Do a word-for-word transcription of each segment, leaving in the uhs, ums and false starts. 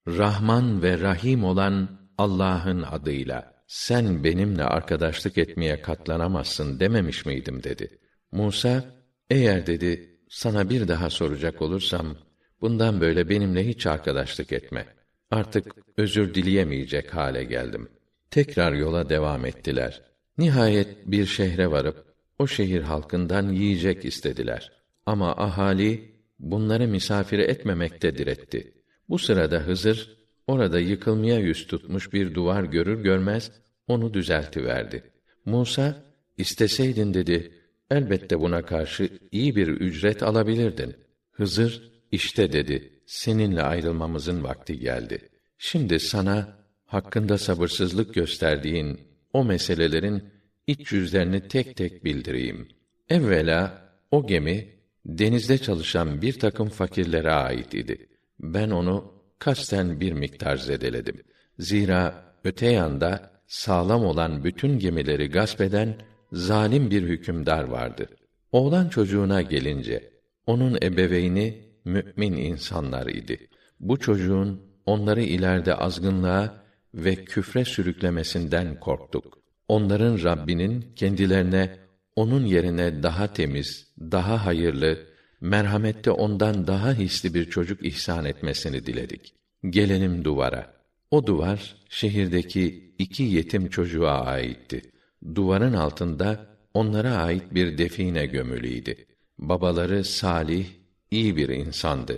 Rahman ve Rahim olan Allah'ın adıyla. Sen benimle arkadaşlık etmeye katlanamazsın dememiş miydim dedi. Musa, eğer dedi, sana bir daha soracak olursam, bundan böyle benimle hiç arkadaşlık etme. Artık özür dileyemeyecek hale geldim. Tekrar yola devam ettiler. Nihayet bir şehre varıp, o şehir halkından yiyecek istediler. Ama ahali, bunları misafir etmemekte diretti. Bu sırada Hızır, orada yıkılmaya yüz tutmuş bir duvar görür görmez, onu düzeltiverdi. Musa, isteseydin dedi, elbette buna karşı iyi bir ücret alabilirdin. Hızır, işte dedi, seninle ayrılmamızın vakti geldi. Şimdi sana, hakkında sabırsızlık gösterdiğin o meselelerin iç yüzlerini tek tek bildireyim. Evvela, o gemi, denizde çalışan bir takım fakirlere ait idi. Ben onu kasten bir miktar zedeledim. Zira öte yanda sağlam olan bütün gemileri gasp eden zalim bir hükümdar vardı. Oğlan çocuğuna gelince, onun ebeveyni mü'min insanlar idi. Bu çocuğun onları ileride azgınlığa ve küfre sürüklemesinden korktuk. Onların Rabbinin kendilerine onun yerine daha temiz, daha hayırlı, merhamette ondan daha hisli bir çocuk ihsan etmesini diledik. Gelelim duvara. O duvar şehirdeki iki yetim çocuğa aitti. Duvarın altında onlara ait bir define gömülüydi. Babaları salih, iyi bir insandı.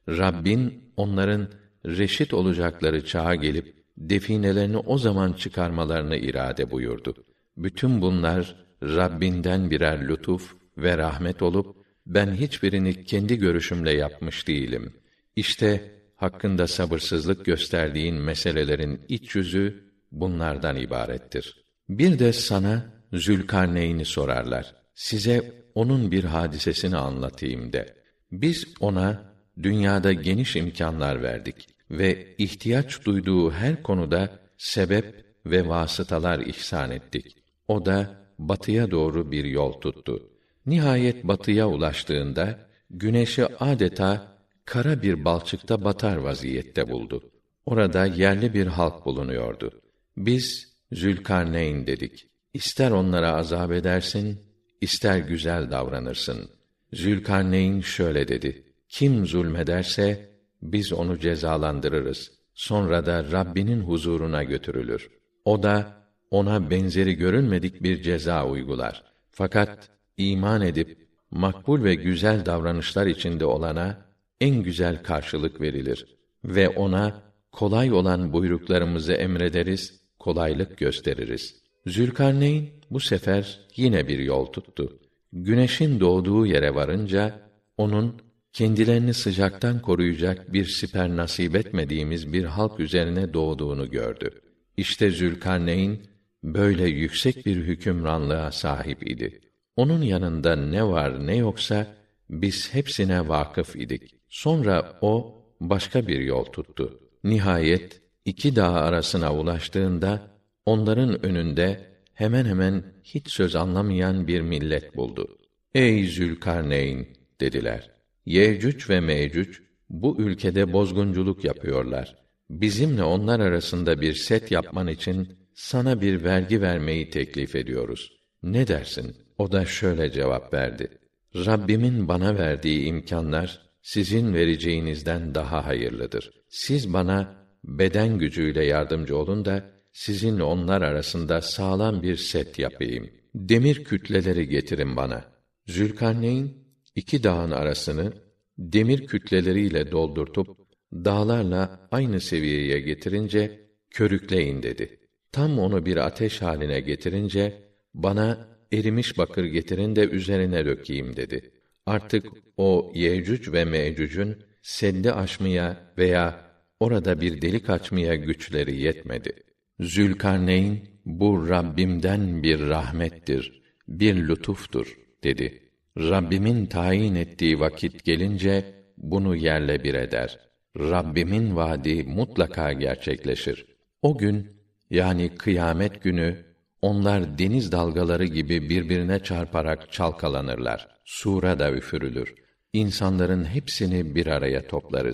Rabbin onların reşit olacakları çağa gelip definelerini o zaman çıkarmalarını irade buyurdu. Bütün bunlar Rabbinden birer lütuf ve rahmet olup ben hiçbirini kendi görüşümle yapmış değilim. İşte hakkında sabırsızlık gösterdiğin meselelerin iç yüzü bunlardan ibarettir. Bir de sana Zülkarneyn'i sorarlar. Size onun bir hadisesini anlatayım de. Biz ona dünyada geniş imkânlar verdik ve ihtiyaç duyduğu her konuda sebep ve vasıtalar ihsan ettik. O da batıya doğru bir yol tuttu. Nihayet batıya ulaştığında güneşi adeta kara bir balçıkta batar vaziyette buldu. Orada yerli bir halk bulunuyordu. Biz Zülkarneyn dedik. İster onlara azap edersin, ister güzel davranırsın. Zülkarneyn şöyle dedi: Kim zulmederse biz onu cezalandırırız. Sonra da Rabbinin huzuruna götürülür. O da ona benzeri görülmedik bir ceza uygular. Fakat iman edip makbul ve güzel davranışlar içinde olana en güzel karşılık verilir ve ona kolay olan buyruklarımızı emrederiz, kolaylık gösteririz. Zülkarneyn bu sefer yine bir yol tuttu. Güneşin doğduğu yere varınca onun kendilerini sıcaktan koruyacak bir siper nasip etmediğimiz bir halk üzerine doğduğunu gördü. İşte Zülkarneyn böyle yüksek bir hükümranlığa sahip idi. Onun yanında ne var ne yoksa biz hepsine vakıf idik. Sonra o başka bir yol tuttu. Nihayet iki dağ arasına ulaştığında onların önünde hemen hemen hiç söz anlamayan bir millet buldu. Ey Zülkarneyn dediler. Yecüc ve Mecüc bu ülkede bozgunculuk yapıyorlar. Bizimle onlar arasında bir set yapman için sana bir vergi vermeyi teklif ediyoruz. Ne dersin? O da şöyle cevap verdi: Rabbimin bana verdiği imkânlar sizin vereceğinizden daha hayırlıdır. Siz bana beden gücüyle yardımcı olun da sizinle onlar arasında sağlam bir set yapayım. Demir kütleleri getirin bana. Zülkarneyn iki dağın arasını demir kütleleriyle doldurtup dağlarla aynı seviyeye getirince körükleyin dedi. Tam onu bir ateş haline getirince bana erimiş bakır getirin de üzerine dökeyim dedi. Artık o Yecüc ve Mecüc'ün seddi aşmaya veya orada bir delik açmaya güçleri yetmedi. Zülkarneyn bu Rabbimden bir rahmettir, bir lütuftur dedi. Rabbimin tayin ettiği vakit gelince bunu yerle bir eder. Rabbimin vaadi mutlaka gerçekleşir. O gün yani kıyamet günü onlar deniz dalgaları gibi birbirine çarparak çalkalanırlar. Sura da üfürülür. İnsanların hepsini bir araya toplarız.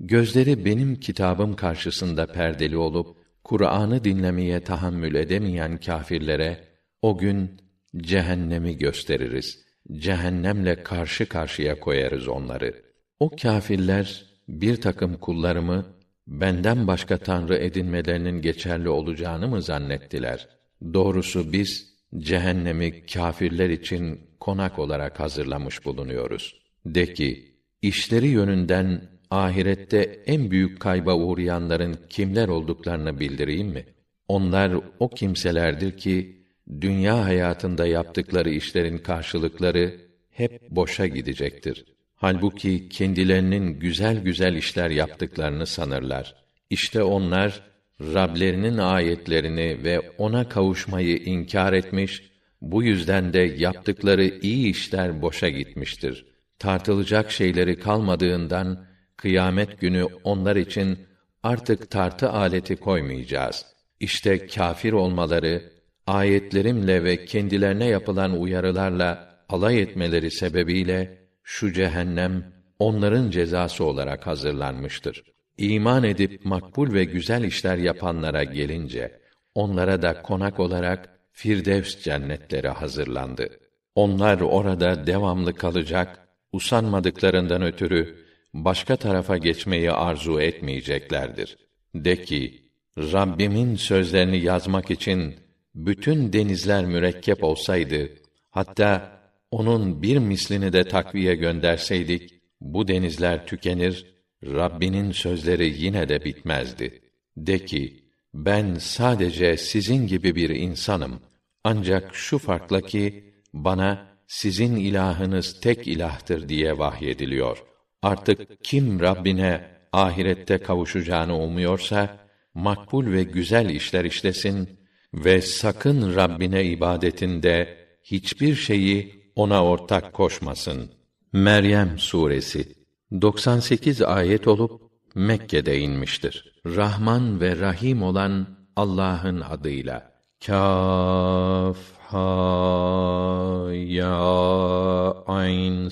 gözleri benim kitabım karşısında perdeli olup Kur'an'ı dinlemeye tahammül edemeyen kâfirlere o gün cehennemi gösteririz. Cehennemle karşı karşıya koyarız onları. O kâfirler bir takım kullarımı benden başka tanrı edinmelerinin geçerli olacağını mı zannettiler? Doğrusu biz cehennemi kâfirler için konak olarak hazırlamış bulunuyoruz. De ki, işleri yönünden ahirette en büyük kayba uğrayanların kimler olduklarını bildireyim mi? Onlar o kimselerdir ki dünya hayatında yaptıkları işlerin karşılıkları hep boşa gidecektir. Halbuki kendilerinin güzel güzel işler yaptıklarını sanırlar. İşte onlar Rablerinin ayetlerini ve ona kavuşmayı inkar etmiş, bu yüzden de yaptıkları iyi işler boşa gitmiştir. Tartılacak şeyleri kalmadığından kıyamet günü onlar için artık tartı aleti koymayacağız. İşte kâfir olmaları, ayetlerimle ve kendilerine yapılan uyarılarla alay etmeleri sebebiyle şu cehennem onların cezası olarak hazırlanmıştır. İman edip makbul ve güzel işler yapanlara gelince onlara da konak olarak Firdevs cennetleri hazırlandı. Onlar orada devamlı kalacak, usanmadıklarından ötürü başka tarafa geçmeyi arzu etmeyeceklerdir. De ki, Rabbimin sözlerini yazmak için bütün denizler mürekkep olsaydı, hatta onun bir mislini de takviye gönderseydik, bu denizler tükenir, Rabbinin sözleri yine de bitmezdi. De ki, ben sadece sizin gibi bir insanım. Ancak şu farkla ki, bana sizin ilahınız tek ilahtır diye vahyediliyor. Artık kim Rabbine ahirette kavuşacağını umuyorsa, makbul ve güzel işler işlesin ve sakın Rabbine ibadetinde hiçbir şeyi ona ortak koşmasın. Meryem suresi doksan sekiz ayet olup Mekke'de inmiştir. Rahman ve Rahim olan Allah'ın adıyla. Kâf ha ya ayn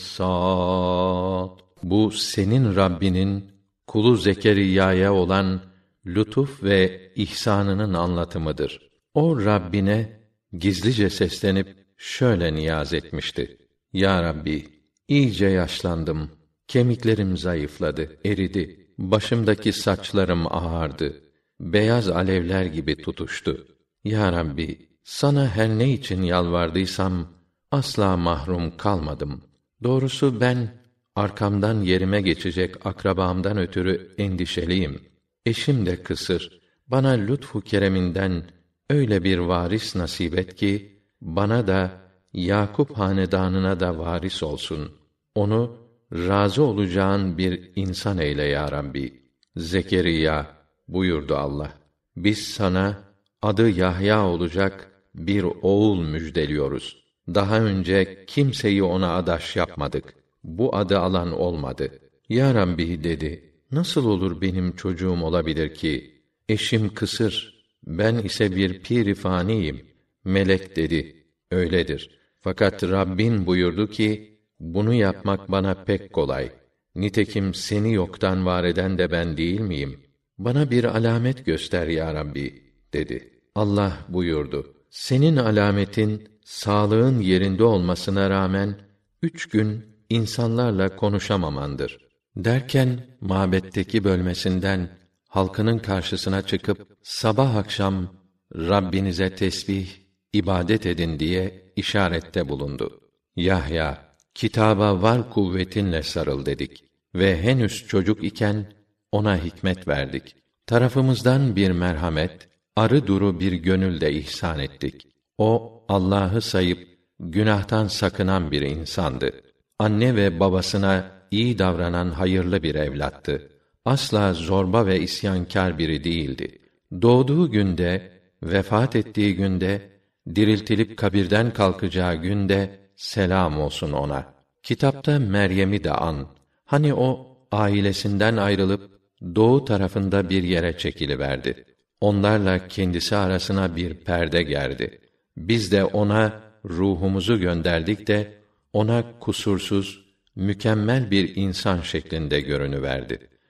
sad. Bu senin Rabbinin kulu Zekeriya'ya olan lütuf ve ihsanının anlatımıdır. O Rabbine gizlice seslenip şöyle niyaz etmişti: Ya Rabbi, iyice yaşlandım, kemiklerim zayıfladı, eridi, başımdaki saçlarım ağardı, beyaz alevler gibi tutuştu. Ya Rabbi, sana her ne için yalvardıysam asla mahrum kalmadım. Doğrusu ben arkamdan yerime geçecek akrabamdan ötürü endişeliyim. Eşim de kısır. Bana lütfu kereminden öyle bir varis nasip et ki bana da Yakup hanedanına da varis olsun. Onu razı olacağın bir insan eyle ya Rabbi. Zekeriya buyurdu Allah. Biz sana adı Yahya olacak bir oğul müjdeliyoruz. Daha önce kimseyi ona adaş yapmadık. Bu adı alan olmadı. Ya Rabbi dedi. Nasıl olur benim çocuğum olabilir ki? Eşim kısır, ben ise bir pir-i faniyim. Melek dedi. Öyledir. Fakat Rabbin buyurdu ki, bunu yapmak bana pek kolay. Nitekim seni yoktan var eden de ben değil miyim? Bana bir alamet göster ya Rabbi, dedi. Allah buyurdu. Senin alametin, sağlığın yerinde olmasına rağmen, üç gün insanlarla konuşamamandır. Derken, mabetteki bölmesinden, halkının karşısına çıkıp, sabah akşam, Rabbinize tesbih, ibadet edin diye işarette bulundu. Yahya, kitaba var kuvvetinle sarıl dedik ve henüz çocuk iken ona hikmet verdik. Tarafımızdan bir merhamet, arı duru bir gönül de ihsan ettik. O Allah'ı sayıp günahtan sakınan bir insandı. Anne ve babasına iyi davranan hayırlı bir evlattı. Asla zorba ve isyankâr biri değildi. Doğduğu günde, vefat ettiği günde, diriltilip kabirden kalkacağı günde selam olsun ona. Kitapta Meryem'i de an. Hani o ailesinden ayrılıp doğu tarafında bir yere çekiliverdi. Onlarla kendisi arasına bir perde gerdi. Biz de ona ruhumuzu gönderdik de ona kusursuz, mükemmel bir insan şeklinde görünüverdi.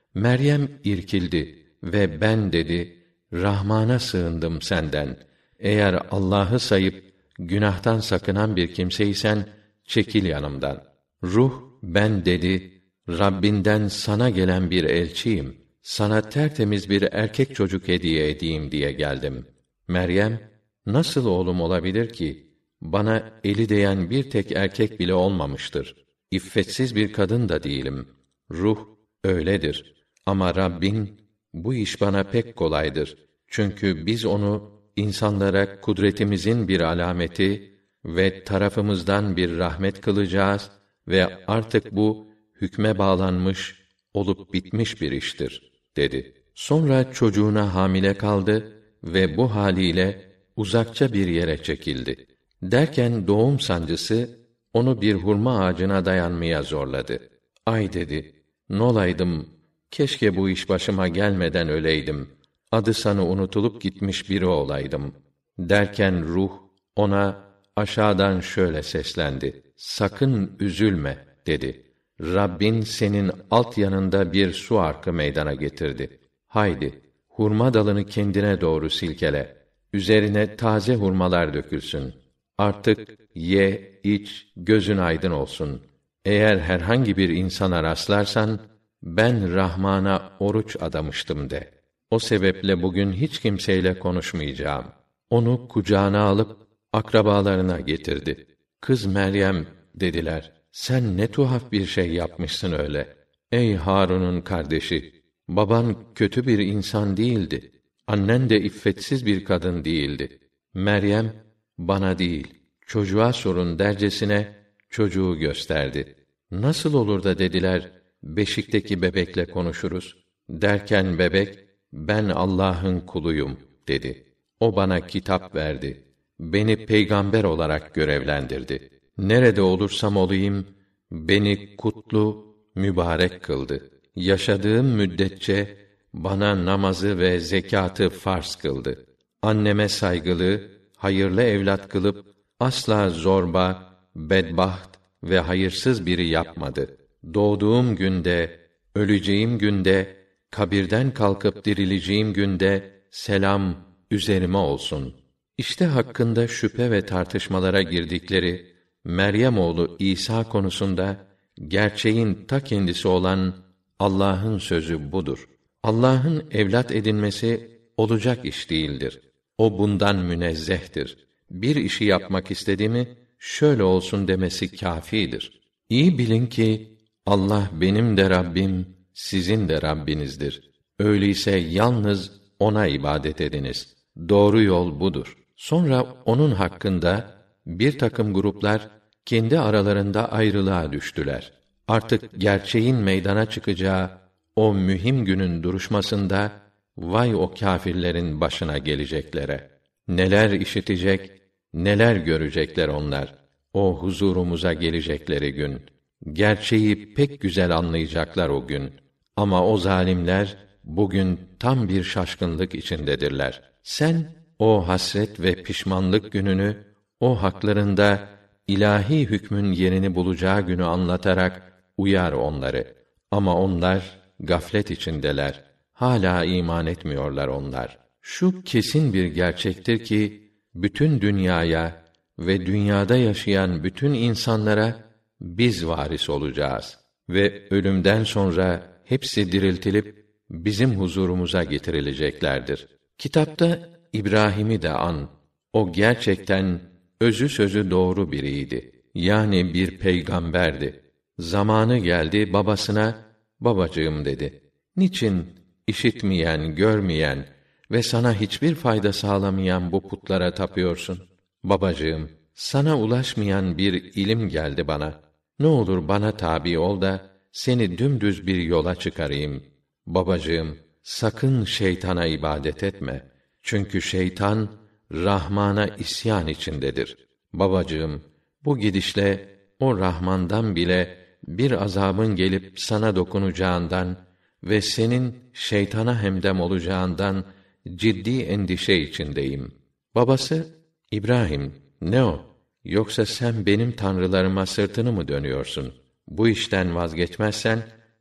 Meryem irkildi ve ben dedi, Rahman'a sığındım senden. Eğer Allah'ı sayıp günahtan sakınan bir kimseysen, çekil yanımdan. Ruh, ben dedi, Rabbinden sana gelen bir elçiyim. Sana tertemiz bir erkek çocuk hediye edeyim diye geldim. Meryem, nasıl oğlum olabilir ki? Bana eli değen bir tek erkek bile olmamıştır. İffetsiz bir kadın da değilim. Ruh, öyledir. Ama Rabbin, bu iş bana pek kolaydır. Çünkü biz onu insanlara kudretimizin bir alameti ve tarafımızdan bir rahmet kılacağız ve artık bu hükme bağlanmış, olup bitmiş bir iştir, dedi. Sonra çocuğuna hamile kaldı ve bu haliyle uzakça bir yere çekildi. Derken doğum sancısı onu bir hurma ağacına dayanmaya zorladı. Ay dedi, nolaydım, keşke bu iş başıma gelmeden öleydim. Adı sanı unutulup gitmiş biri olaydım. Derken ruh ona aşağıdan şöyle seslendi. Sakın üzülme, dedi. Rabbin senin alt yanında bir su arkı meydana getirdi. Haydi, hurma dalını kendine doğru silkele. Üzerine taze hurmalar dökülsün. Artık ye, iç, gözün aydın olsun. Eğer herhangi bir insana rastlarsan, ben Rahman'a oruç adamıştım de. O sebeple bugün hiç kimseyle konuşmayacağım. Onu kucağına alıp akrabalarına getirdi. Kız Meryem, dediler, sen ne tuhaf bir şey yapmışsın öyle. Ey Harun'un kardeşi, baban kötü bir insan değildi. Annen de iffetsiz bir kadın değildi. Meryem, bana değil, çocuğa sorun dercesine çocuğu gösterdi. Nasıl olur da dediler, beşikteki bebekle konuşuruz. Derken bebek, ben Allah'ın kuluyum, dedi. O bana kitap verdi. Beni peygamber olarak görevlendirdi. Nerede olursam olayım, beni kutlu, mübarek kıldı. Yaşadığım müddetçe, bana namazı ve zekâtı farz kıldı. Anneme saygılı, hayırlı evlat kılıp, asla zorba, bedbaht ve hayırsız biri yapmadı. Doğduğum günde, öleceğim günde, kabirden kalkıp dirileceğim günde, selam üzerime olsun. İşte hakkında şüphe ve tartışmalara girdikleri Meryem oğlu İsa konusunda gerçeğin ta kendisi olan Allah'ın sözü budur. Allah'ın evlat edinmesi olacak iş değildir. O bundan münezzehtir. Bir işi yapmak istedi mi şöyle olsun demesi kâfidir. İyi bilin ki Allah benim de Rabbim, sizin de Rabbinizdir. Öyleyse yalnız ona ibadet ediniz. Doğru yol budur. Sonra onun hakkında bir takım gruplar kendi aralarında ayrılığa düştüler. Artık gerçeğin meydana çıkacağı o mühim günün duruşmasında vay o kâfirlerin başına geleceklere. Neler işitecek, neler görecekler onlar. O huzurumuza gelecekleri gün. Gerçeği pek güzel anlayacaklar o gün. Ama o zalimler bugün tam bir şaşkınlık içindedirler. Sen o hasret ve pişmanlık gününü, o haklarında ilahi hükmün yerini bulacağı günü anlatarak uyar onları. Ama onlar gaflet içindeler. Hala iman etmiyorlar onlar. Şu kesin bir gerçektir ki bütün dünyaya ve dünyada yaşayan bütün insanlara biz varis olacağız ve ölümden sonra hepsi diriltilip bizim huzurumuza getirileceklerdir. Kitapta İbrahim'i de an. O gerçekten özü sözü doğru biriydi. Yani bir peygamberdi. Zamanı geldi babasına, babacığım dedi. Niçin işitmeyen, görmeyen ve sana hiçbir fayda sağlamayan bu putlara tapıyorsun? Babacığım, sana ulaşmayan bir ilim geldi bana. Ne olur bana tabi ol da seni dümdüz bir yola çıkarayım. Babacığım, sakın şeytana ibadet etme. Çünkü şeytan Rahman'a isyan içindedir. Babacığım, bu gidişle o Rahman'dan bile bir azabın gelip sana dokunacağından ve senin şeytana hemdem olacağından ciddi endişe içindeyim. Babası, İbrahim, ne o? Yoksa sen benim tanrılarıma sırtını mı dönüyorsun? Bu işten vazgeçmezsen,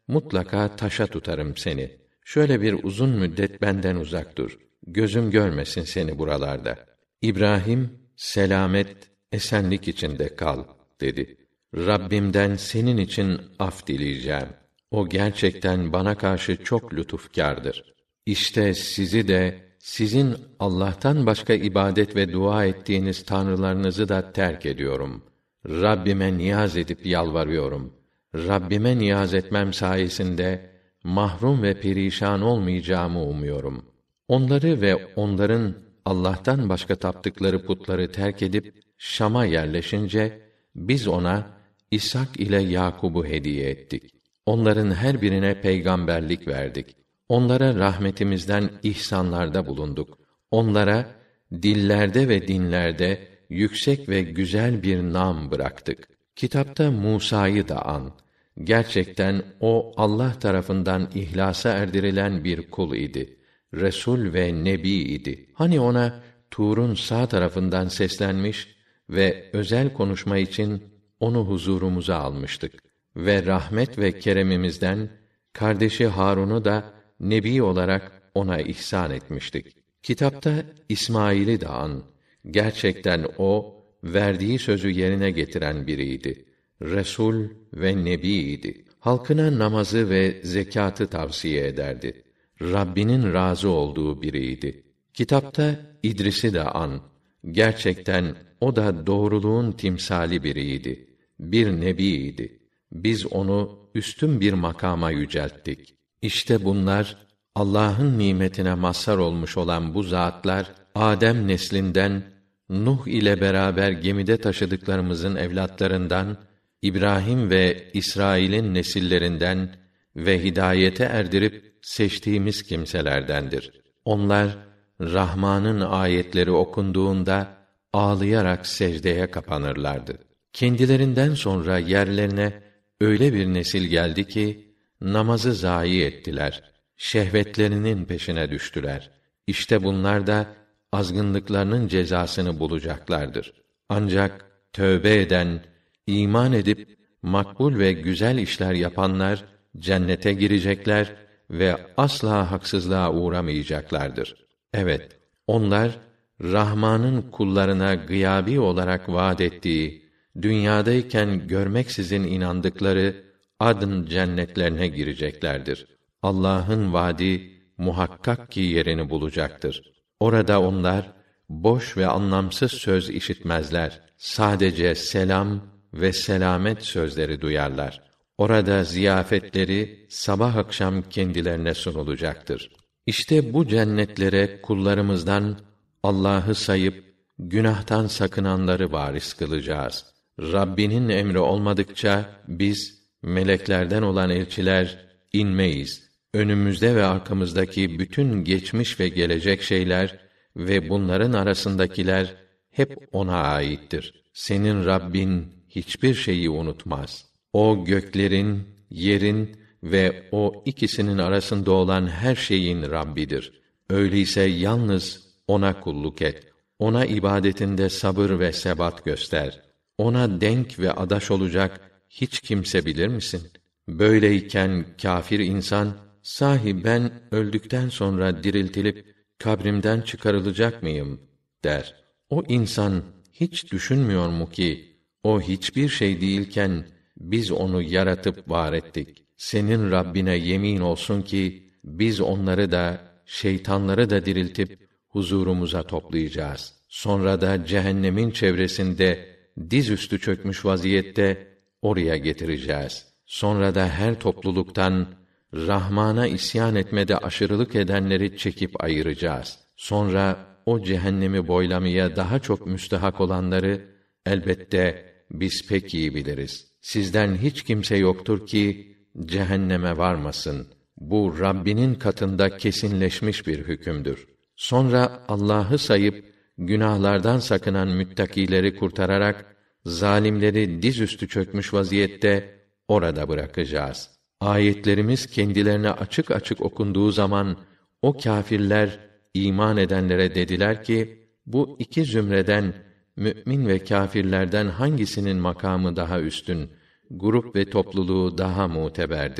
mutlaka taşa tutarım seni. Şöyle bir uzun müddet benden uzak dur. Gözüm görmesin seni buralarda. İbrahim, selamet, esenlik içinde kal, dedi. Rabbimden senin için af dileyeceğim. O gerçekten bana karşı çok lütufkârdır. İşte sizi de, sizin Allah'tan başka ibadet ve dua ettiğiniz tanrılarınızı da terk ediyorum. Rabbime niyaz edip yalvarıyorum. Rabbime niyaz etmem sayesinde mahrum ve perişan olmayacağımı umuyorum. Onları ve onların Allah'tan başka taptıkları putları terk edip Şam'a yerleşince biz ona İshak ile Yakub'u hediye ettik. Onların her birine peygamberlik verdik. Onlara rahmetimizden ihsanlarda bulunduk. Onlara dillerde ve dinlerde yüksek ve güzel bir nam bıraktık. Kitapta Musa'yı da an. Gerçekten o Allah tarafından ihlasa erdirilen bir kul idi. Resul ve nebi idi. Hani ona Tur'un sağ tarafından seslenmiş ve özel konuşma için onu huzurumuza almıştık ve rahmet ve keremimizden kardeşi Harun'u da nebi olarak ona ihsan etmiştik. Kitapta İsmail'i de an. Gerçekten o verdiği sözü yerine getiren biriydi. Resul ve nebiydi. Halkına namazı ve zekatı tavsiye ederdi. Rabbinin razı olduğu biriydi. Kitapta İdris'i de an. Gerçekten o da doğruluğun timsali biriydi. Bir nebiydi. Biz onu üstün bir makama yücelttik. İşte bunlar Allah'ın nimetine mazhar olmuş olan bu zatlar Adem neslinden Nuh ile beraber gemide taşıdıklarımızın evlatlarından İbrahim ve İsrail'in nesillerinden ve hidayete erdirip seçtiğimiz kimselerdendir. Onlar Rahman'ın ayetleri okunduğunda ağlayarak secdeye kapanırlardı. Kendilerinden sonra yerlerine öyle bir nesil geldi ki namazı zayi ettiler. Şehvetlerinin peşine düştüler. İşte bunlar da azgınlıklarının cezasını bulacaklardır. Ancak tövbe eden, iman edip makbul ve güzel işler yapanlar cennete girecekler ve asla haksızlığa uğramayacaklardır. Evet, onlar Rahman'ın kullarına gıyabi olarak vaad ettiği, dünyadayken görmeksizin inandıkları adn cennetlerine gireceklerdir. Allah'ın vaadi muhakkak ki yerini bulacaktır. Orada onlar boş ve anlamsız söz işitmezler. Sadece selam ve selamet sözleri duyarlar. Orada ziyafetleri sabah akşam kendilerine sunulacaktır. İşte bu cennetlere kullarımızdan Allah'ı sayıp günahtan sakınanları varis kılacağız. Rabbinin emri olmadıkça biz meleklerden olan elçiler inmeyiz. Önümüzde ve arkamızdaki bütün geçmiş ve gelecek şeyler ve bunların arasındakiler hep ona aittir. Senin Rabbin hiçbir şeyi unutmaz. O göklerin, yerin ve o ikisinin arasında olan her şeyin Rabbidir. Öyleyse yalnız ona kulluk et. Ona ibadetinde sabır ve sebat göster. Ona denk ve adaş olacak hiç kimse bilir misin? Böyleyken kâfir insan, sahi ben öldükten sonra diriltilip kabrimden çıkarılacak mıyım der. O insan hiç düşünmüyor mu ki o hiçbir şey değilken biz onu yaratıp var ettik. Senin Rabbine yemin olsun ki biz onları da şeytanları da diriltip huzurumuza toplayacağız. Sonra da cehennemin çevresinde dizüstü çökmüş vaziyette oraya getireceğiz. Sonra da her topluluktan Rahman'a isyan etmede aşırılık edenleri çekip ayıracağız. Sonra o cehennemi boylamaya daha çok müstehak olanları elbette biz pek iyi biliriz. Sizden hiç kimse yoktur ki cehenneme varmasın. Bu Rabbinin katında kesinleşmiş bir hükümdür. Sonra Allah'ı sayıp günahlardan sakınan müttakileri kurtararak zalimleri dizüstü çökmüş vaziyette orada bırakacağız. Ayetlerimiz kendilerine açık açık okunduğu zaman o kâfirler iman edenlere dediler ki bu iki zümreden mümin ve kâfirlerden hangisinin makamı daha üstün, grup ve topluluğu daha muteberdir?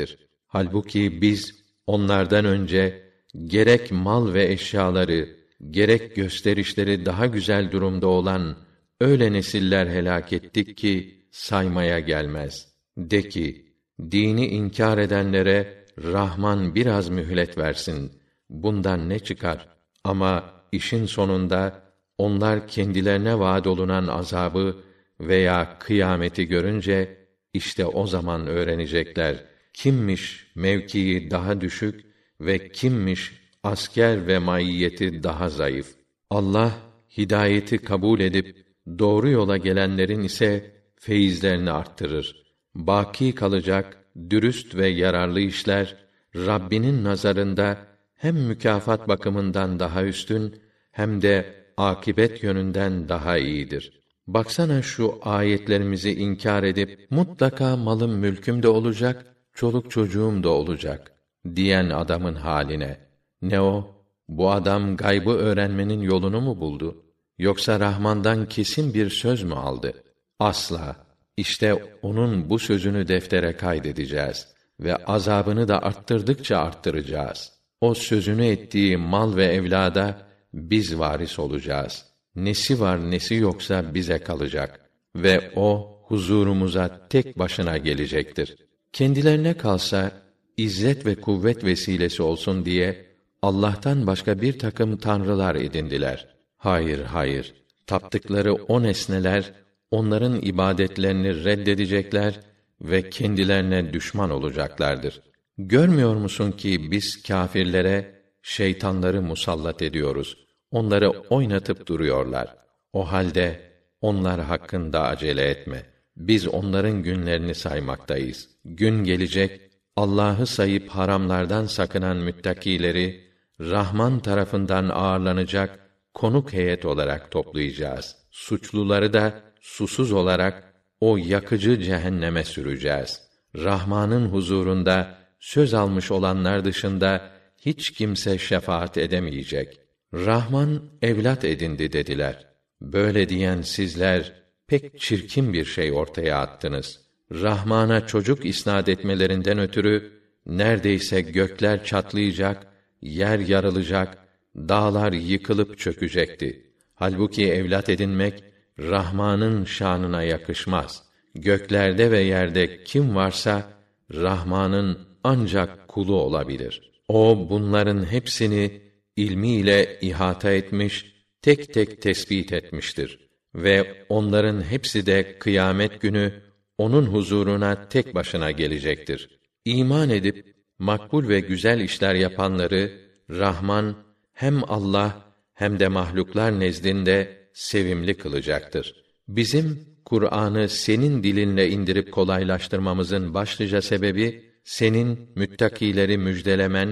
Halbuki biz onlardan önce gerek mal ve eşyaları, gerek gösterişleri daha güzel durumda olan öyle nesiller helak ettik ki saymaya gelmez. De ki, dini inkar edenlere Rahman biraz mühlet versin. Bundan ne çıkar? Ama işin sonunda onlar kendilerine vaad olunan azabı veya kıyameti görünce işte o zaman öğrenecekler kimmiş mevkii daha düşük ve kimmiş asker ve maiyeti daha zayıf. Allah hidayeti kabul edip doğru yola gelenlerin ise feyizlerini arttırır. Baki kalacak dürüst ve yararlı işler Rabbinin nazarında hem mükafat bakımından daha üstün hem de akibet yönünden daha iyidir. Baksana şu ayetlerimizi inkar edip mutlaka malım mülküm de olacak, çoluk çocuğum da olacak diyen adamın haline. Ne o? Bu adam gaybı öğrenmenin yolunu mu buldu? Yoksa Rahman'dan kesin bir söz mü aldı? Asla. İşte onun bu sözünü deftere kaydedeceğiz ve azabını da arttırdıkça arttıracağız. O sözünü ettiği mal ve evlada biz varis olacağız. Nesi var nesi yoksa bize kalacak ve o huzurumuza tek başına gelecektir. Kendilerine kalsa izzet ve kuvvet vesilesi olsun diye Allah'tan başka bir takım tanrılar edindiler. Hayır, hayır. Taptıkları o nesneler onların ibadetlerini reddedecekler ve kendilerine düşman olacaklardır. Görmüyor musun ki biz kâfirlere şeytanları musallat ediyoruz. Onları oynatıp duruyorlar. O halde onlar hakkında acele etme. Biz onların günlerini saymaktayız. Gün gelecek, Allah'ı sayıp haramlardan sakınan müttakileri Rahman tarafından ağırlanacak konuk heyet olarak toplayacağız. Suçluları da susuz olarak o yakıcı cehenneme süreceğiz. Rahman'ın huzurunda söz almış olanlar dışında hiç kimse şefaat edemeyecek. Rahman evlat edindi dediler. Böyle diyen sizler pek çirkin bir şey ortaya attınız. Rahman'a çocuk isnad etmelerinden ötürü neredeyse gökler çatlayacak, yer yarılacak, dağlar yıkılıp çökecekti. Halbuki evlat edinmek Rahman'ın şanına yakışmaz. Göklerde ve yerde kim varsa Rahman'ın ancak kulu olabilir. O bunların hepsini ilmiyle ihata etmiş, tek tek tespit etmiştir ve onların hepsi de kıyamet günü onun huzuruna tek başına gelecektir. İman edip makbul ve güzel işler yapanları Rahman hem Allah hem de mahluklar nezdinde sevimli kılacaktır. Bizim Kur'an'ı senin dilinle indirip kolaylaştırmamızın başlıca sebebi senin müttakileri müjdelemen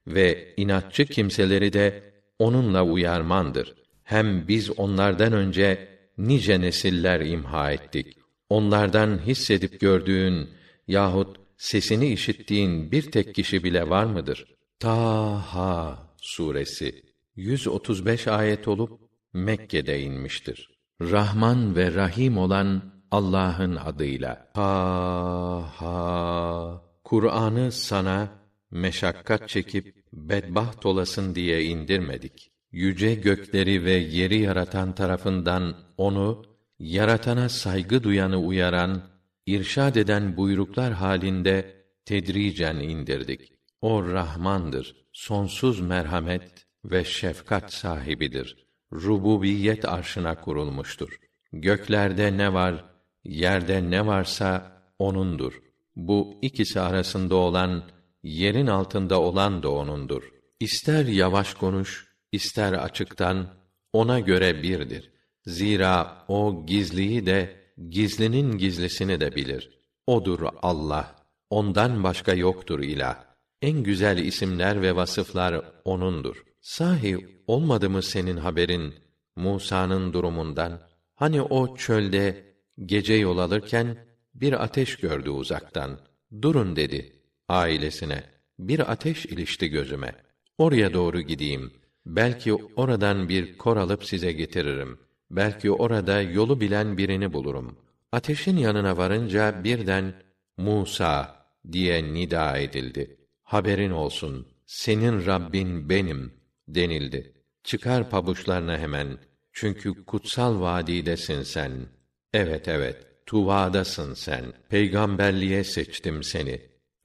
ve inatçı kimseleri de onunla uyarmandır. Hem biz onlardan önce nice nesiller imha ettik. Onlardan hissedip gördüğün yahut sesini işittiğin bir tek kişi bile var mıdır? Taha suresi yüz otuz beş ayet olup Mekke'de inmiştir. Rahman ve Rahim olan Allah'ın adıyla. Taha. Kur'an'ı sana meşakkat çekip bedbaht olasın diye indirmedik. Yüce gökleri ve yeri yaratan tarafından onu yaratana saygı duyanı uyaran, irşad eden buyruklar halinde tedricen indirdik. O Rahmandır, sonsuz merhamet ve şefkat sahibidir. Rububiyet arşına kurulmuştur. Göklerde ne var, yerde ne varsa O'nundur. Bu ikisi arasında olan, yerin altında olan da O'nundur. İster yavaş konuş, ister açıktan, O'na göre birdir. Zira O gizliyi de, gizlinin gizlisini de bilir. O'dur Allah. Ondan başka yoktur ilah. En güzel isimler ve vasıflar O'nundur. Sahi olmadı mı senin haberin Musa'nın durumundan? Hani o çölde gece yol alırken bir ateş gördü uzaktan. Durun dedi ailesine. Bir ateş ilişti gözüme. Oraya doğru gideyim. Belki oradan bir kor alıp size getiririm. Belki orada yolu bilen birini bulurum. Ateşin yanına varınca birden Musa diye nida edildi. Haberin olsun, senin Rabbin benim denildi. Çıkar pabuçlarını hemen, çünkü kutsal vadidesin sen. Evet evet, Tuva'dasın sen. Peygamberliğe seçtim seni.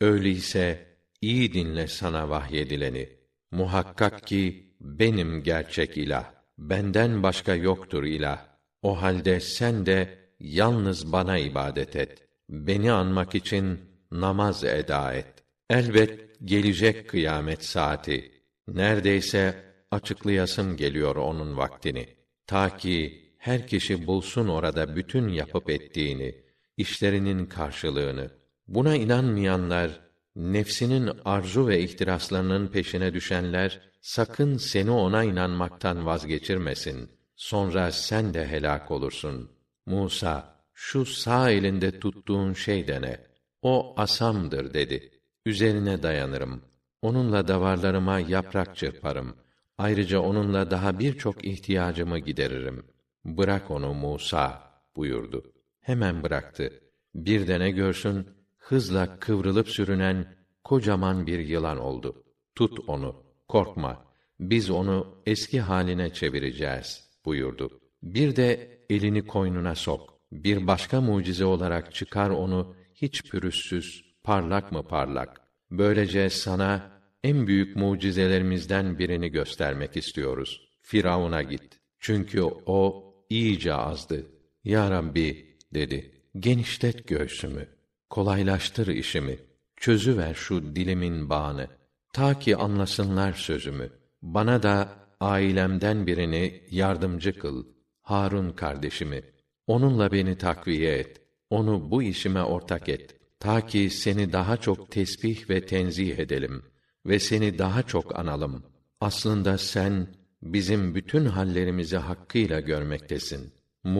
Öyleyse iyi dinle sana vahyedileni. Muhakkak ki benim gerçek ilah. Benden başka yoktur ilah. O halde sen de yalnız bana ibadet et. Beni anmak için namaz eda et. Elbet gelecek kıyamet saati. Neredeyse açıklayasım geliyor onun vaktini. Ta ki her kişi bulsun orada bütün yapıp ettiğini, işlerinin karşılığını. Buna inanmayanlar, nefsinin arzu ve ihtiraslarının peşine düşenler, sakın seni ona inanmaktan vazgeçirmesin. Sonra sen de helak olursun. Musa, şu sağ elinde tuttuğun şey de ne? O asamdır dedi. Üzerine dayanırım. Onunla davarlarıma yaprak çırparım. Ayrıca onunla daha birçok ihtiyacımı gideririm. Bırak onu Musa buyurdu. Hemen bıraktı. Bir de ne görsün, hızla kıvrılıp sürünen kocaman bir yılan oldu. Tut onu, korkma. Biz onu eski haline çevireceğiz buyurdu. Bir de elini koynuna sok. Bir başka mucize olarak çıkar onu hiç pürüzsüz, parlak mı parlak. Böylece sana en büyük mucizelerimizden birini göstermek istiyoruz. Firavun'a git. Çünkü o iyice azdı. Ya Rabbi dedi. Genişlet göğsümü. Kolaylaştır işimi. Çözüver şu dilimin bağını. Ta ki anlasınlar sözümü. Bana da ailemden birini yardımcı kıl. Harun kardeşimi. Onunla beni takviye et. Onu bu işime ortak et. Ta ki seni daha çok tesbih ve tenzih edelim ve seni daha çok analım. Aslında sen bizim bütün hallerimizi hakkıyla görmektesin.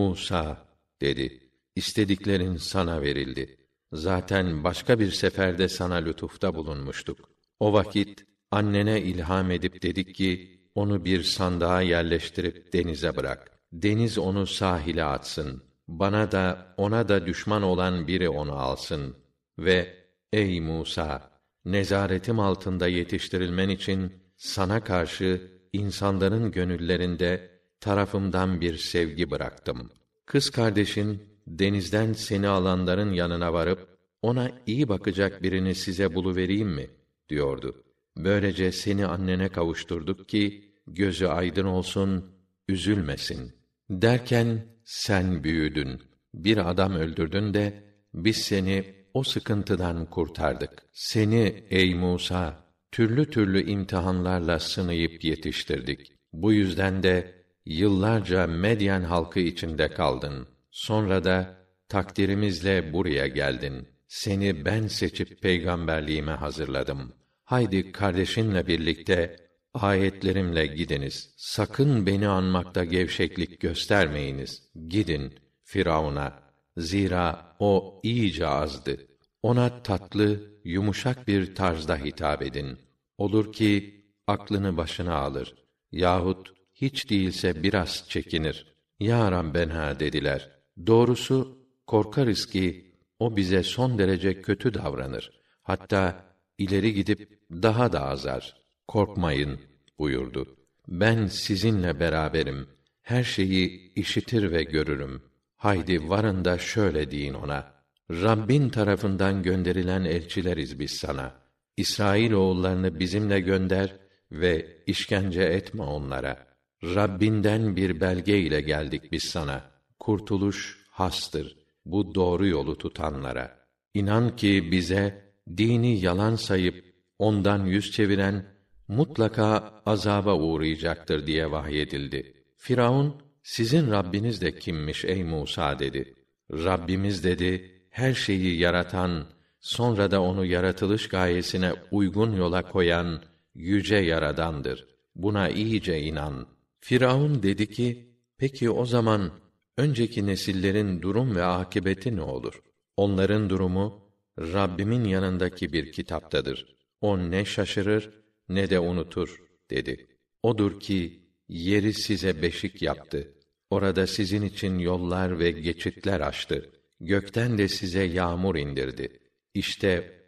Musa dedi. İstediklerin sana verildi. Zaten başka bir seferde sana lütufta bulunmuştuk. O vakit annene ilham edip dedik ki onu bir sandığa yerleştirip denize bırak. Deniz onu sahile atsın. Bana da ona da düşman olan biri onu alsın. Ve ey Musa, nezaretim altında yetiştirilmen için sana karşı insanların gönüllerinde tarafımdan bir sevgi bıraktım. Kız kardeşin denizden seni alanların yanına varıp ona iyi bakacak birini size buluvereyim mi diyordu. Böylece seni annene kavuşturduk ki gözü aydın olsun, üzülmesin. Derken sen büyüdün, bir adam öldürdün de biz seni o sıkıntıdan kurtardık. Seni ey Musa türlü türlü imtihanlarla sınayıp yetiştirdik. Bu yüzden de yıllarca Medyen halkı içinde kaldın. Sonra da takdirimizle buraya geldin. Seni ben seçip peygamberliğime hazırladım. Haydi kardeşinle birlikte ayetlerimle gidiniz. Sakın beni anmakta gevşeklik göstermeyiniz. Gidin Firavun'a. Zira o iyice azdı. Ona tatlı, yumuşak bir tarzda hitap edin. Olur ki aklını başına alır. Yahut hiç değilse biraz çekinir. Ya Rabbena dediler. Doğrusu korkarız ki o bize son derece kötü davranır. Hatta ileri gidip daha da azar. Korkmayın buyurdu. Ben sizinle beraberim. Her şeyi işitir ve görürüm. Haydi varın da şöyle deyin ona. Rabbin tarafından gönderilen elçileriz biz sana. İsrail oğullarını bizimle gönder ve işkence etme onlara. Rabbinden bir belge ile geldik biz sana. Kurtuluş hastır bu doğru yolu tutanlara. İnan ki bize dini yalan sayıp ondan yüz çeviren mutlaka azaba uğrayacaktır diye vahyedildi. Firavun, sizin Rabbiniz de kimmiş ey Musa dedi. Rabbimiz dedi, her şeyi yaratan, sonra da onu yaratılış gayesine uygun yola koyan yüce yaradandır. Buna iyice inan. Firavun dedi ki, peki o zaman önceki nesillerin durum ve akıbeti ne olur? Onların durumu Rabbimin yanındaki bir kitaptadır. O ne şaşırır ne de unutur dedi. Odur ki yeri size beşik yaptı. Orada sizin için yollar ve geçitler açtı. Gökten de size yağmur indirdi. İşte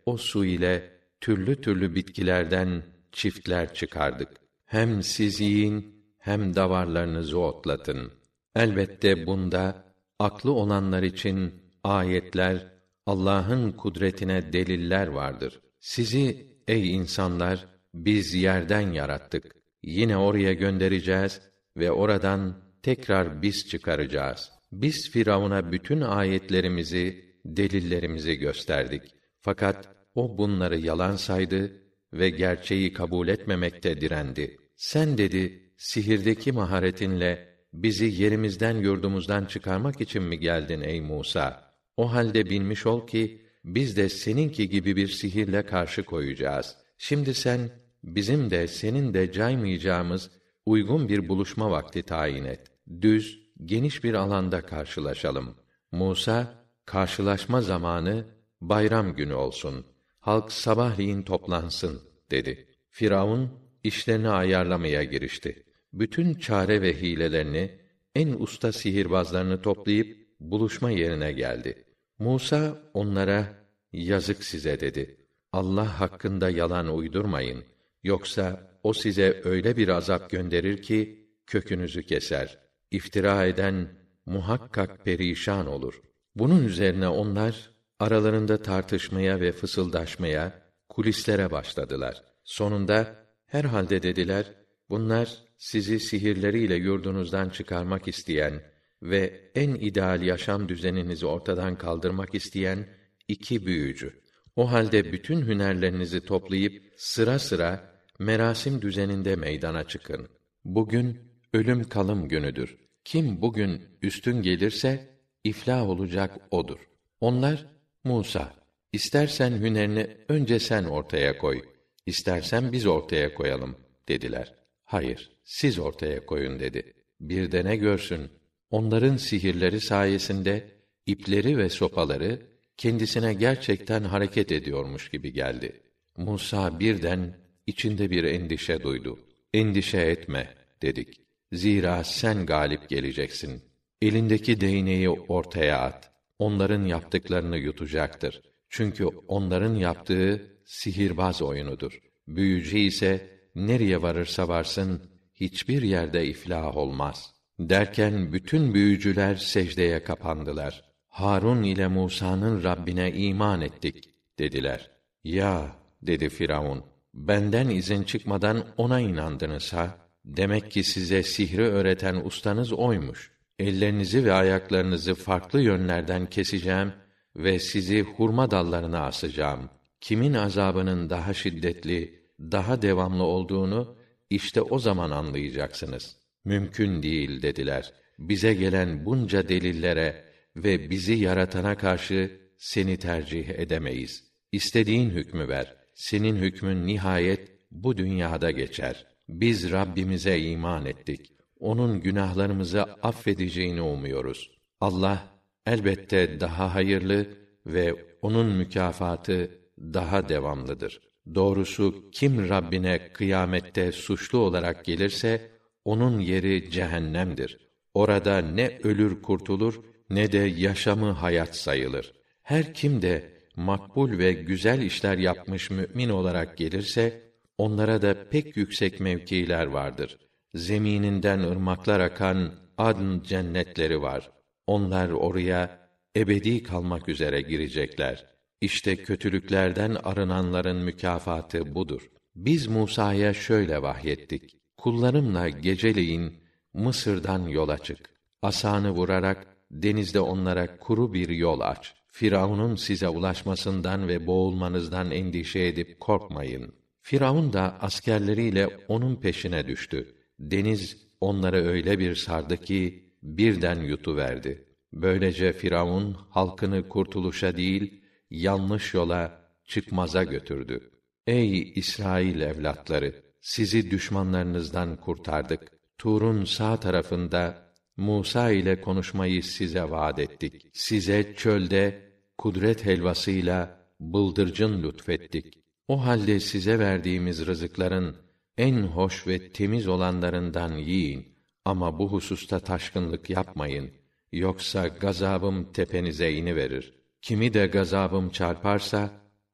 o su ile türlü türlü bitkilerden çiftler çıkardık. Hem siz yiyin, hem davarlarınızı otlatın. Elbette bunda, aklı olanlar için ayetler, Allah'ın kudretine deliller vardır. Sizi, ey insanlar, biz yerden yarattık. Yine oraya göndereceğiz ve oradan tekrar biz çıkaracağız. Biz Firavun'a bütün ayetlerimizi, delillerimizi gösterdik. Fakat o bunları yalan saydı ve gerçeği kabul etmemekte direndi. Sen dedi, sihirdeki maharetinle bizi yerimizden yurdumuzdan çıkarmak için mi geldin ey Musa? O halde bilmiş ol ki biz de seninki gibi bir sihirle karşı koyacağız. Şimdi sen bizim de senin de caymayacağımız uygun bir buluşma vakti tayin et. Düz, geniş bir alanda karşılaşalım. Musa, karşılaşma zamanı bayram günü olsun. Halk sabahleyin toplansın dedi. Firavun işlerini ayarlamaya girişti. Bütün çare ve hilelerini, en usta sihirbazlarını toplayıp buluşma yerine geldi. Musa onlara, yazık size dedi. Allah hakkında yalan uydurmayın. Yoksa o size öyle bir azap gönderir ki, kökünüzü keser. İftira eden, muhakkak perişan olur. Bunun üzerine onlar, aralarında tartışmaya ve fısıldaşmaya, kulislere başladılar. Sonunda, herhalde dediler, bunlar, sizi sihirleriyle yurdunuzdan çıkarmak isteyen ve en ideal yaşam düzeninizi ortadan kaldırmak isteyen iki büyücü. O halde bütün hünerlerinizi toplayıp sıra sıra merasim düzeninde meydana çıkın. Bugün ölüm kalım günüdür. Kim bugün üstün gelirse iflah olacak odur. Onlar, Musa, istersen hünerini önce sen ortaya koy, istersen biz ortaya koyalım dediler. Hayır, siz ortaya koyun dedi. Bir de ne görsün, onların sihirleri sayesinde ipleri ve sopaları kendisine gerçekten hareket ediyormuş gibi geldi. Musa birden içinde bir endişe duydu. Endişe etme dedik. Zira sen galip geleceksin. Elindeki değneği ortaya at. Onların yaptıklarını yutacaktır. Çünkü onların yaptığı sihirbaz oyunudur. Büyücü ise nereye varırsa varsın hiçbir yerde iflah olmaz. Derken bütün büyücüler secdeye kapandılar. Harun ile Musa'nın Rabbine iman ettik dediler. Ya dedi Firavun, benden izin çıkmadan ona inandınız ha? Demek ki size sihri öğreten ustanız oymuş. Ellerinizi ve ayaklarınızı farklı yönlerden keseceğim ve sizi hurma dallarına asacağım. Kimin azabının daha şiddetli, daha devamlı olduğunu işte o zaman anlayacaksınız. Mümkün değil dediler. Bize gelen bunca delillere ve bizi yaratana karşı seni tercih edemeyiz. İstediğin hükmü ver. Senin hükmün nihayet bu dünyada geçer. Biz Rabbimize iman ettik. Onun günahlarımızı affedeceğini umuyoruz. Allah elbette daha hayırlı ve onun mükafatı daha devamlıdır. Doğrusu kim Rabbine kıyamette suçlu olarak gelirse onun yeri cehennemdir. Orada ne ölür kurtulur ne de yaşamı hayat sayılır. Her kim de makbul ve güzel işler yapmış mümin olarak gelirse onlara da pek yüksek mevkiler vardır. Zemininden ırmaklar akan adn cennetleri var. Onlar oraya ebedi kalmak üzere girecekler. İşte kötülüklerden arınanların mükafatı budur. Biz Musa'ya şöyle vahyettik. Kullarımla geceleyin Mısır'dan yola çık. Asanı vurarak denizde onlara kuru bir yol aç. Firavun'un size ulaşmasından ve boğulmanızdan endişe edip korkmayın. Firavun da askerleriyle onun peşine düştü. Deniz onları öyle bir sardı ki birden yutuverdi. Böylece Firavun halkını kurtuluşa değil, yanlış yola, çıkmaza götürdü. Ey İsrail evlatları! Sizi düşmanlarınızdan kurtardık. Tur'un sağ tarafında Musa ile konuşmayı size vaad ettik. Size çölde kudret helvasıyla bıldırcın lütfettik. O halde size verdiğimiz rızıkların en hoş ve temiz olanlarından yiyin. Ama bu hususta taşkınlık yapmayın. Yoksa gazabım tepenize iniverir. Kimi de gazabım çarparsa,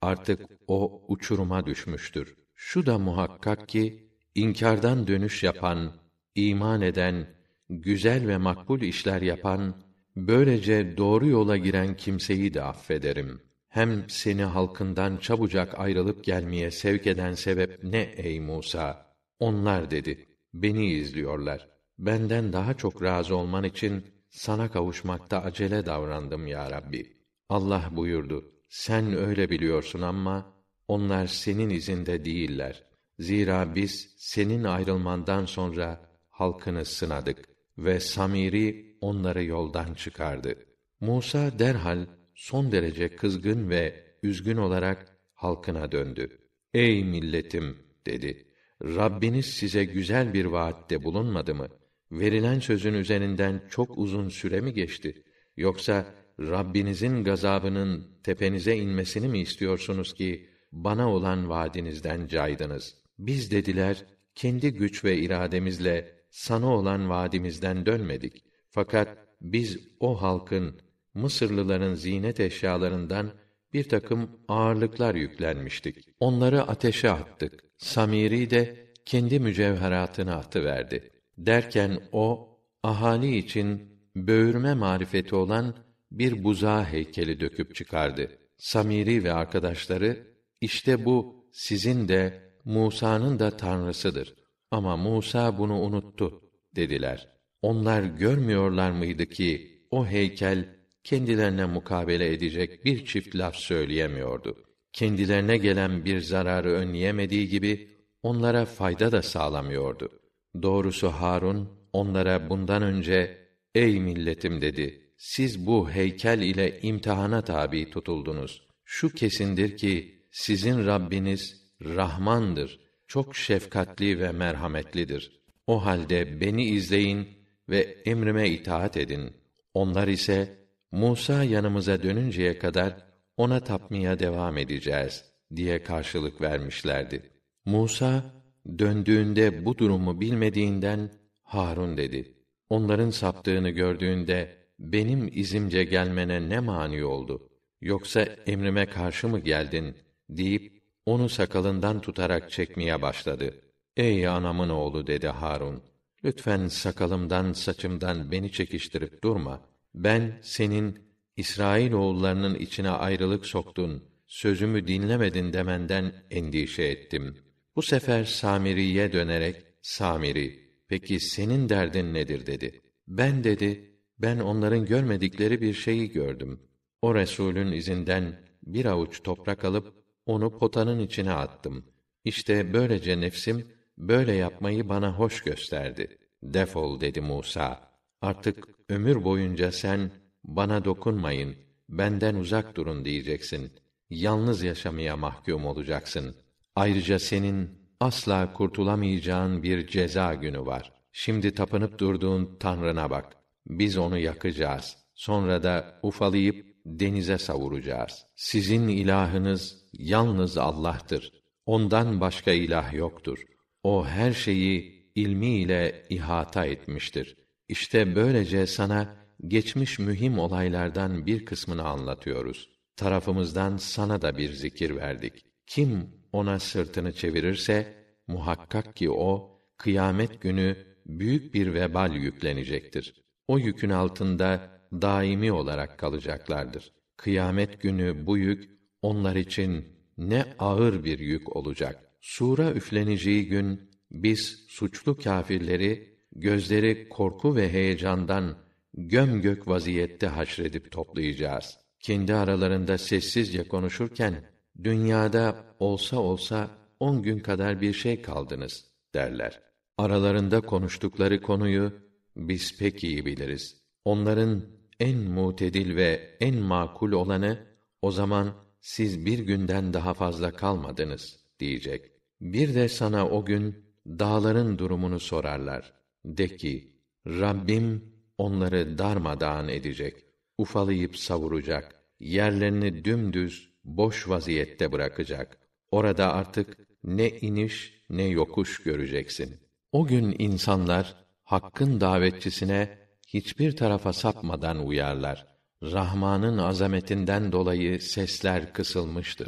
artık o uçuruma düşmüştür. Şu da muhakkak ki, inkârdan dönüş yapan, iman eden, güzel ve makbul işler yapan, böylece doğru yola giren kimseyi de affederim. Hem seni halkından çabucak ayrılıp gelmeye sevk eden sebep ne ey Musa? Onlar dedi, beni izliyorlar. Benden daha çok razı olman için sana kavuşmakta acele davrandım ya Rabbi. Allah buyurdu, sen öyle biliyorsun ama onlar senin izinde değiller. Zira biz senin ayrılmandan sonra halkını sınadık ve Samiri onları yoldan çıkardı. Musa derhal son derece kızgın ve üzgün olarak halkına döndü. Ey milletim dedi. Rabbiniz size güzel bir vaatte bulunmadı mı? Verilen sözün üzerinden çok uzun süre mi geçti? Yoksa Rabbinizin gazabının tepenize inmesini mi istiyorsunuz ki bana olan vaadinizden caydınız? Biz dediler, kendi güç ve irademizle sana olan vaadimizden dönmedik. Fakat biz o halkın, Mısırlıların ziynet eşyalarından bir takım ağırlıklar yüklenmiştik. Onları ateşe attık. Samiri de kendi mücevheratını atıverdi. Derken o, ahali için böğürme marifeti olan bir buzağı heykeli döküp çıkardı. Samiri ve arkadaşları, işte bu sizin de Musa'nın da tanrısıdır. Ama Musa bunu unuttu dediler. Onlar görmüyorlar mıydı ki o heykel kendilerine mukabele edecek bir çift laf söyleyemiyordu. Kendilerine gelen bir zararı önleyemediği gibi onlara fayda da sağlamıyordu. Doğrusu Harun onlara bundan önce ey milletim dedi. Siz bu heykel ile imtihana tabi tutuldunuz. Şu kesindir ki sizin Rabbiniz Rahmandır. Çok şefkatli ve merhametlidir. O halde beni izleyin ve emrime itaat edin. Onlar ise Musa yanımıza dönünceye kadar ona tapmaya devam edeceğiz diye karşılık vermişlerdi. Musa döndüğünde bu durumu bilmediğinden Harun dedi. Onların saptığını gördüğünde benim izimce gelmene ne mani oldu? Yoksa emrime karşı mı geldin? Deyip onu sakalından tutarak çekmeye başladı. Ey anamın oğlu dedi Harun. Lütfen sakalımdan, saçımdan beni çekiştirip durma. Ben senin İsrail oğullarının içine ayrılık soktun, sözümü dinlemedin demenden endişe ettim. Bu sefer Samiri'ye dönerek, Samiri, peki senin derdin nedir dedi. Ben dedi, ben onların görmedikleri bir şeyi gördüm. O Resulün izinden bir avuç toprak alıp onu potanın içine attım. İşte böylece nefsim böyle yapmayı bana hoş gösterdi. Defol dedi Musa. Artık ömür boyunca sen bana dokunmayın, benden uzak durun diyeceksin. Yalnız yaşamaya mahkum olacaksın. Ayrıca senin asla kurtulamayacağın bir ceza günü var. Şimdi tapınıp durduğun Tanrına bak. Biz onu yakacağız. Sonra da ufalayıp denize savuracağız. Sizin ilahınız yalnız Allah'tır. Ondan başka ilah yoktur. O her şeyi ilmiyle ihata etmiştir. İşte böylece sana geçmiş mühim olaylardan bir kısmını anlatıyoruz. Tarafımızdan sana da bir zikir verdik. Kim ona sırtını çevirirse muhakkak ki o kıyamet günü büyük bir vebal yüklenecektir. O yükün altında daimi olarak kalacaklardır. Kıyamet günü bu yük onlar için ne ağır bir yük olacak. Sura üfleneceği gün biz suçlu kâfirleri gözleri korku ve heyecandan gömgök vaziyette haşredip toplayacağız. Kendi aralarında sessizce konuşurken dünyada olsa olsa on gün kadar bir şey kaldınız derler. Aralarında konuştukları konuyu biz pek iyi biliriz. Onların en mutedil ve en makul olanı o zaman siz bir günden daha fazla kalmadınız diyecek. Bir de sana o gün dağların durumunu sorarlar. De ki, Rabbim onları darmadağın edecek, ufalayıp savuracak, yerlerini dümdüz, boş vaziyette bırakacak. Orada artık ne iniş ne yokuş göreceksin. O gün insanlar, hakkın davetçisine hiçbir tarafa sapmadan uyarlar. Rahman'ın azametinden dolayı sesler kısılmıştır.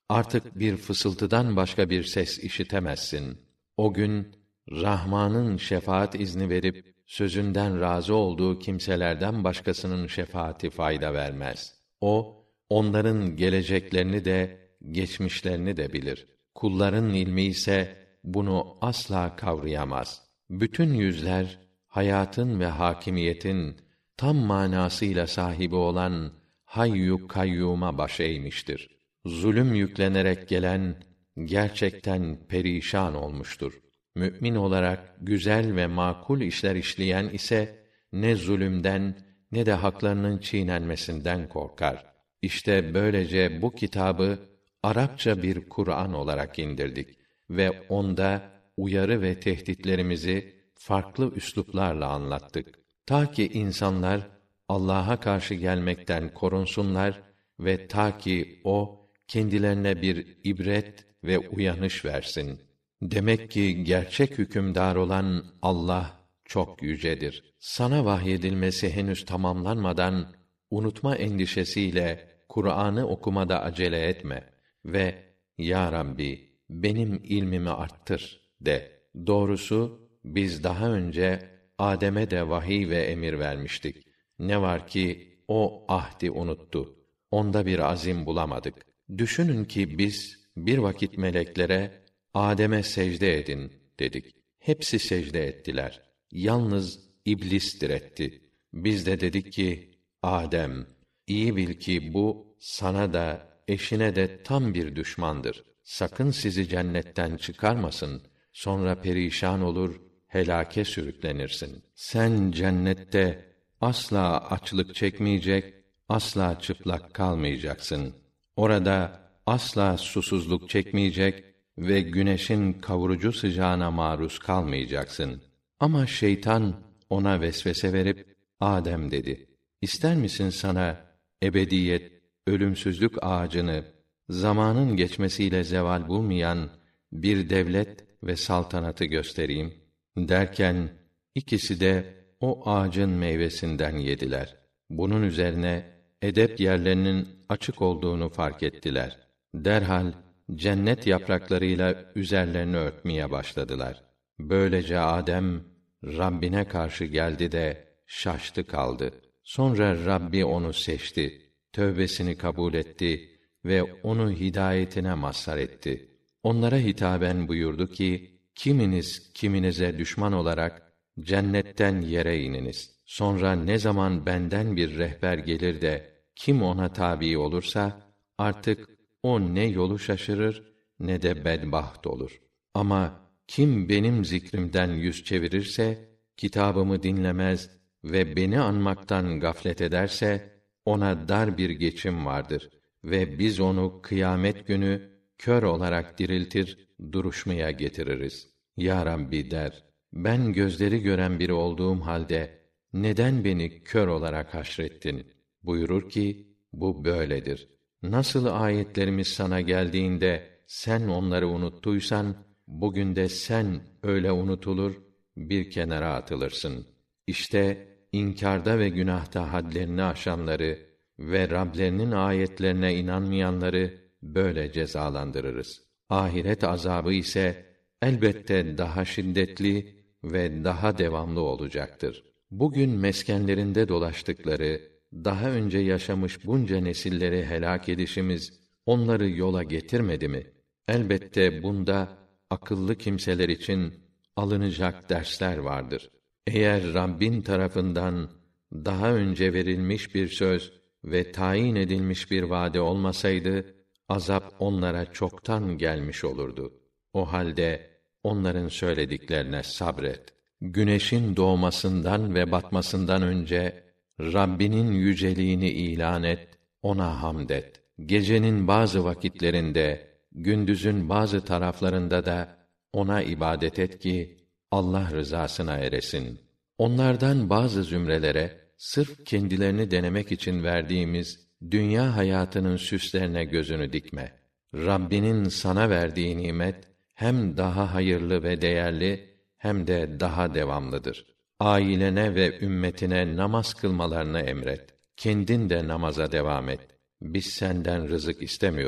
Artık bir fısıltıdan başka bir ses işitemezsin. O gün Rahman'ın şefaat izni verip sözünden razı olduğu kimselerden başkasının şefaati fayda vermez. O, onların geleceklerini de geçmişlerini de bilir. Kulların ilmi ise bunu asla kavrayamaz. Bütün yüzler hayatın ve hakimiyetin tam manasıyla sahibi olan Hayyu Kayyum'a baş eğmiştir. Zulüm yüklenerek gelen gerçekten perişan olmuştur. Mü'min olarak güzel ve makul işler işleyen ise ne zulümden ne de haklarının çiğnenmesinden korkar. İşte böylece bu kitabı Arapça bir Kur'an olarak indirdik ve onda uyarı ve tehditlerimizi farklı üsluplarla anlattık. Ta ki insanlar Allah'a karşı gelmekten korunsunlar ve ta ki o kendilerine bir ibret ve uyanış versin. Demek ki gerçek hükümdar olan Allah çok yücedir. Sana vahyedilmesi henüz tamamlanmadan unutma endişesiyle Kur'an'ı okumada acele etme ve ya Rabbi benim ilmimi arttır de. Doğrusu biz daha önce Adem'e de vahiy ve emir vermiştik. Ne var ki o ahdi unuttu. Onda bir azim bulamadık. Düşünün ki biz bir vakit meleklere Adem'e secde edin dedik. Hepsi secde ettiler. Yalnız iblis diretti. Biz de dedik ki Adem, iyi bil ki bu sana da eşine de tam bir düşmandır. Sakın sizi cennetten çıkarmasın. Sonra perişan olur, helake sürüklenirsin. Sen cennette asla açlık çekmeyecek, asla çıplak kalmayacaksın. Orada asla susuzluk çekmeyecek ve güneşin kavurucu sıcağına maruz kalmayacaksın. Ama şeytan ona vesvese verip, Adem dedi, İster misin sana ebediyet, ölümsüzlük ağacını, zamanın geçmesiyle zeval bulmayan bir devlet ve saltanatı göstereyim? Derken, ikisi de o ağacın meyvesinden yediler. Bunun üzerine, edep yerlerinin açık olduğunu fark ettiler. Derhal, cennet yapraklarıyla üzerlerini örtmeye başladılar. Böylece Adem, Rabbine karşı geldi de, şaştı kaldı. Sonra Rabbi onu seçti, tövbesini kabul etti ve onu hidayetine mazhar etti. Onlara hitaben buyurdu ki, kiminiz kiminize düşman olarak cennetten yere ininiz. Sonra ne zaman benden bir rehber gelir de kim ona tabi olursa artık o ne yolu şaşırır ne de bedbaht olur. Ama kim benim zikrimden yüz çevirirse, kitabımı dinlemez ve beni anmaktan gaflet ederse ona dar bir geçim vardır ve biz onu kıyamet günü kör olarak diriltir, duruşmaya getiririz. Ya Rabbi der, ben gözleri gören biri olduğum halde neden beni kör olarak haşrettin? Buyurur ki, bu böyledir. Nasıl ayetlerimiz sana geldiğinde sen onları unuttuysan, bugün de sen öyle unutulur, bir kenara atılırsın. İşte inkârda ve günahta hadlerini aşanları ve Rablerinin ayetlerine inanmayanları böyle cezalandırırız. Ahiret azabı ise elbette daha şiddetli ve daha devamlı olacaktır. Bugün meskenlerinde dolaştıkları, daha önce yaşamış bunca nesilleri helak edişimiz onları yola getirmedi mi? Elbette bunda akıllı kimseler için alınacak dersler vardır. Eğer Rabbin tarafından daha önce verilmiş bir söz ve tayin edilmiş bir vade olmasaydı, azap onlara çoktan gelmiş olurdu. O halde onların söylediklerine sabret. Güneşin doğmasından ve batmasından önce Rabbinin yüceliğini ilan et, ona hamd et. Gecenin bazı vakitlerinde, gündüzün bazı taraflarında da ona ibadet et ki Allah rızasına eresin. Onlardan bazı zümrelere sırf kendilerini denemek için verdiğimiz dünya hayatının süslerine gözünü dikme. Rabbinin sana verdiği nimet hem daha hayırlı ve değerli hem de daha devamlıdır. Ailene ve ümmetine namaz kılmalarını emret. Kendin de namaza devam et. Biz senden rızık istemiyoruz.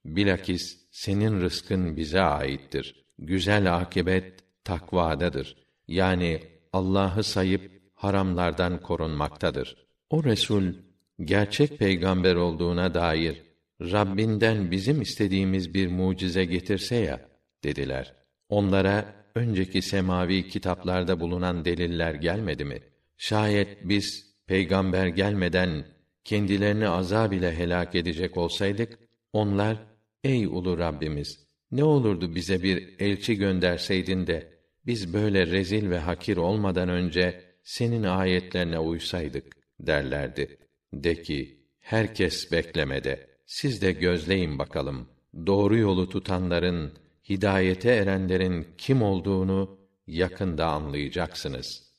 Bilakis senin rızkın bize aittir. Güzel akibet takvadadır. Yani Allah'ı sayıp haramlardan korunmaktadır. O Resul gerçek peygamber olduğuna dair Rabbinden bizim istediğimiz bir mucize getirse ya dediler. Onlara önceki semavi kitaplarda bulunan deliller gelmedi mi? Şayet biz peygamber gelmeden kendilerini azab ile helak edecek olsaydık, onlar, ey ulu Rabbimiz, ne olurdu bize bir elçi gönderseydin de biz böyle rezil ve hakir olmadan önce senin ayetlerine uysaydık derlerdi. De ki, herkes beklemede. Siz de gözleyin bakalım. Doğru yolu tutanların, hidayete erenlerin kim olduğunu yakında anlayacaksınız.